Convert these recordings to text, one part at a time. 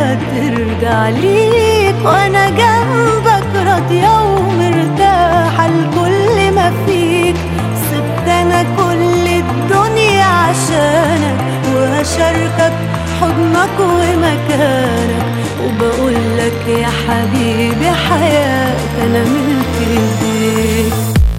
هترجع ليك، وانا جنبك راضية ومرتاحة لكل ما فيك. سبت انا كل الدنيا عشانك، وهشاركك حضنك ومكانك، وبقولك يا حبيبي حياتي انا ملك ايديك.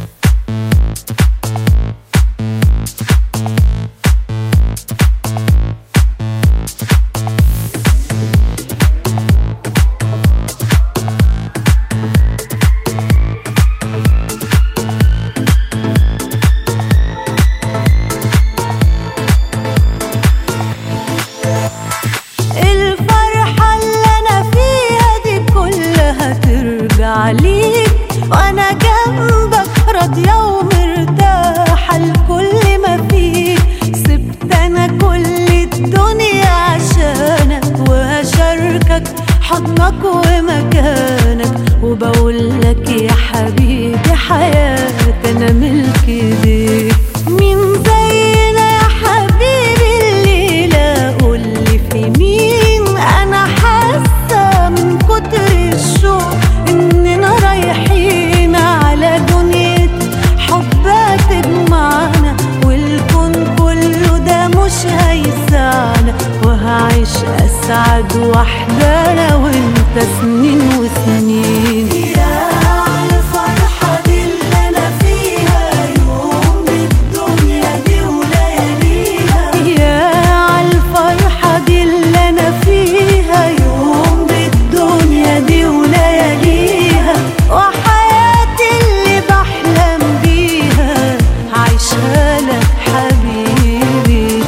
عليك وانا جنبك راضية ومرتاحة لكل ما فيك. سبت انا كل الدنيا عشانك، وهشاركك حضنك ومكانك، وبقولك يا حبيبي حياتي انا ملك ايديك. مين زينا يا حبيبي الليلة قولي في مين؟ انا حاسة من كتر الشوق إننا رايحين على دنيا حب تجمعنا، والكون كله ده مش هيسعنا، وهعيش أسعد وحدة أنا وإنت سنين وسنين. يا عالفرحة دي اللي أنا فيها، يوم الدنيا دي ولياليها. يا عالفرحة دي اللي أنا فيها، يوم الدنيا دي ولياليها، وحياتي اللي بحلم بيها عايشها لك حبيبي.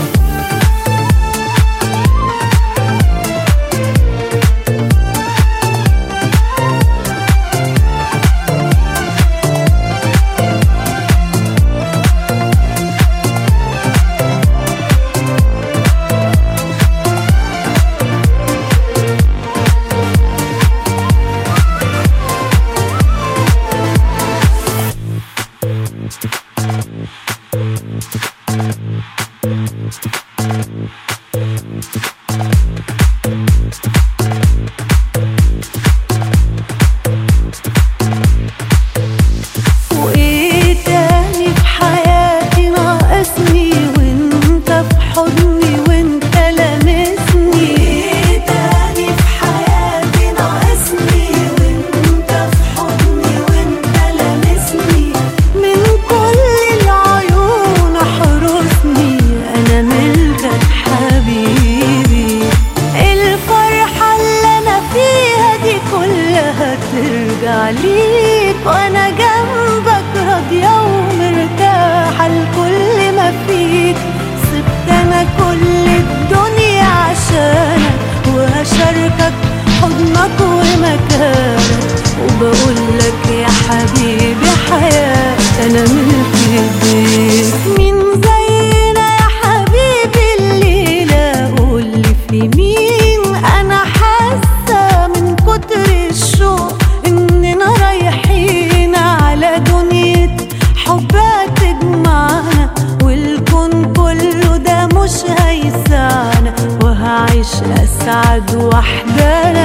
وإيه تاني في حياتي ناقصني وإنت في حضني وإنت لامسني؟ وإيه تاني في حياتي ناقصني وإنت في حضني وإنت لامسني؟ من كل العيون احرسني أنا ملكك حبيبي. الفرحة اللي أنا فيها دي كلها ترجع ليك، وأنا جنبك راضية ومرتاحة لكل ما فيك. سبت أنا كل الدنيا عشانك، وهشاركك حضنك ومكانك، وبقولك يا حبيبي حياتي أنا ملك ايديك. مين زينا يا حبيبي الليلة قولي في مين؟ أنا حاسة من كتر الشوق إننا رايحين على دنيا حب تجمعنا، والكون كله ده مش هيسعنا، وهعيش أسعد وحدة